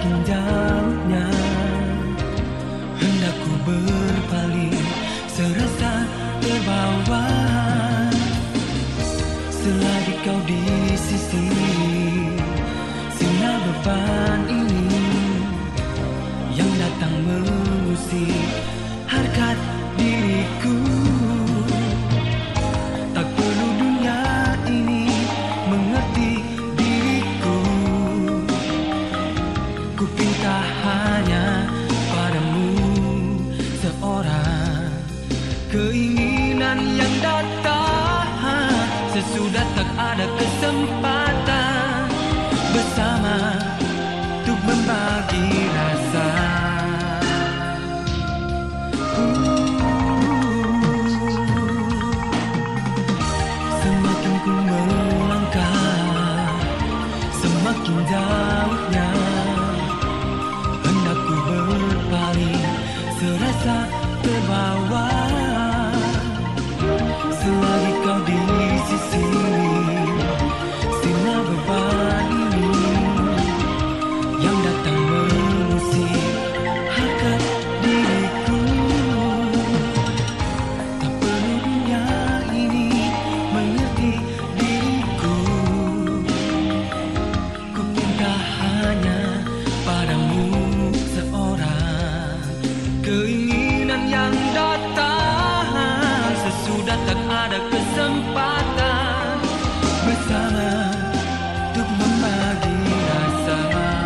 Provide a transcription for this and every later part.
Semakin jauhnya hendak ku berpaling, serasa terbawa. Selagi kau di sisi, sinar beban ini yang datang mengusik harkat diriku. Tak perlu dunia ini mengerti diriku. Ku pinta hanya padamu seorang keinginan yang datang sesudah tak ada kesempatan bersama untuk membagi rasa. Semakin ku melangkah, semakin jauhnya hendak ku berpaling, serasa terbawa. Selagi kau di sisi, sinar beban ini yang datang mengusik harkat diriku. Tak perlu dunia ini mengerti diriku. Ku minta hanya padamu seorang keinginan yang datang sesudah tak ada kesempatan bersama untuk membagi rasa.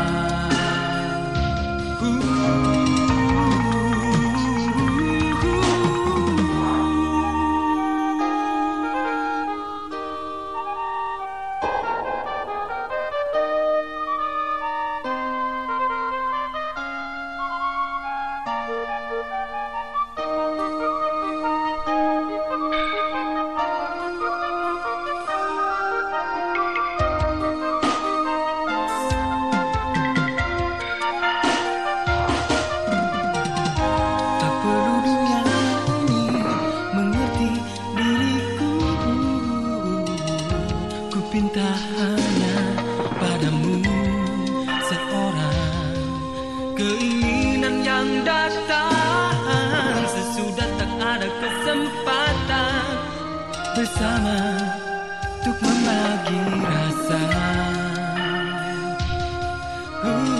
Pinta hanya padamu seorang keinginan yang datang sesudah tak ada kesempatan bersama untuk membagi rasa.